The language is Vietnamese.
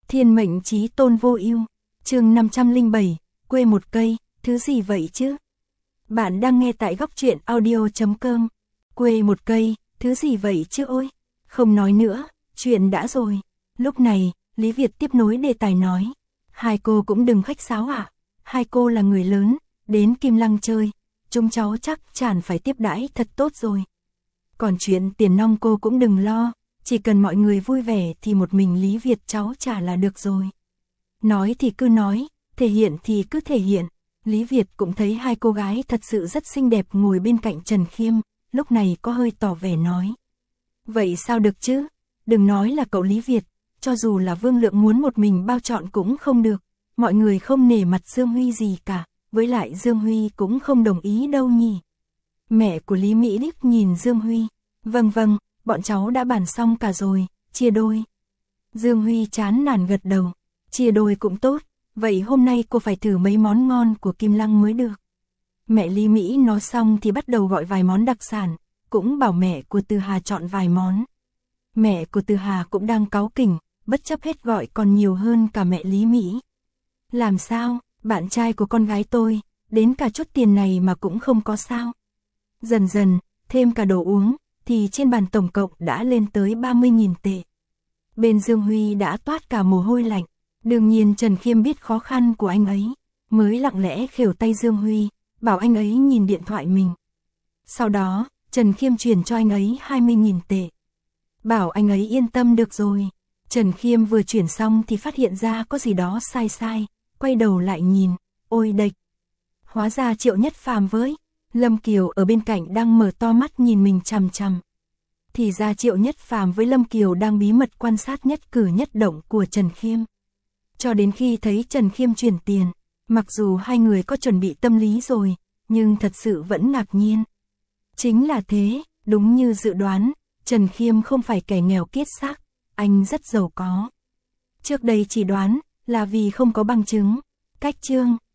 Thiên mệnh chí tôn vô ưu, chương 507, quê một cây, thứ gì vậy chứ? Bạn đang nghe tại góc truyện audio.com. Quê một cây, thứ gì vậy chứ ôi? Không nói nữa, chuyện đã rồi. Lúc này, Lý Việt tiếp nối đề tài nói. Hai cô cũng đừng khách sáo ạ. Hai cô là người lớn, đến Kim Lăng chơi. Chúng cháu chắc chắn phải tiếp đãi thật tốt rồi. Còn chuyện tiền nong cô cũng đừng lo. Chỉ cần mọi người vui vẻ thì một mình Lý Việt cháu trả là được rồi. Nói thì cứ nói, thể hiện thì cứ thể hiện. Lý Việt cũng thấy hai cô gái thật sự rất xinh đẹp ngồi bên cạnh Trần Khiêm, lúc này có hơi tỏ vẻ nói. Vậy sao được chứ? Đừng nói là cậu Lý Việt, cho dù là Vương Lượng muốn một mình bao trọn cũng không được. Mọi người không nể mặt Dương Huy gì cả, với lại Dương Huy cũng không đồng ý đâu nhỉ. Mẹ của Lý Mỹ Đích nhìn Dương Huy. Vâng, bọn cháu đã bàn xong cả rồi, chia đôi. Dương Huy chán nản gật đầu. Chia đôi cũng tốt, vậy hôm nay cô phải thử mấy món ngon của Kim Lăng mới được. Mẹ Lý Mỹ nói xong thì bắt đầu gọi vài món đặc sản, cũng bảo mẹ của Từ Hà chọn vài món. Mẹ của Từ Hà cũng đang cáu kỉnh, bất chấp hết gọi còn nhiều hơn cả mẹ Lý Mỹ. Làm sao, bạn trai của con gái tôi, đến cả chút tiền này mà cũng không có sao. Dần dần, thêm cả đồ uống, thì trên bàn tổng cộng đã lên tới 30.000 tệ. Bên Dương Huy đã toát cả mồ hôi lạnh. Đương nhiên Trần Khiêm biết khó khăn của anh ấy, mới lặng lẽ khều tay Dương Huy, bảo anh ấy nhìn điện thoại mình. Sau đó, Trần Khiêm chuyển cho anh ấy 20.000 tệ. Bảo anh ấy yên tâm được rồi. Trần Khiêm vừa chuyển xong thì phát hiện ra có gì đó sai, quay đầu lại nhìn, ôi địch. Hóa ra Triệu Nhất Phàm với Lâm Kiều ở bên cạnh đang mở to mắt nhìn mình chằm chằm. Thì ra Triệu Nhất Phàm với Lâm Kiều đang bí mật quan sát nhất cử nhất động của Trần Khiêm. Cho đến khi thấy Trần Khiêm chuyển tiền, mặc dù hai người có chuẩn bị tâm lý rồi, nhưng thật sự vẫn ngạc nhiên. Chính là thế, đúng như dự đoán, Trần Khiêm không phải kẻ nghèo kiết xác, anh rất giàu có. Trước đây chỉ đoán là vì không có bằng chứng. Cách chương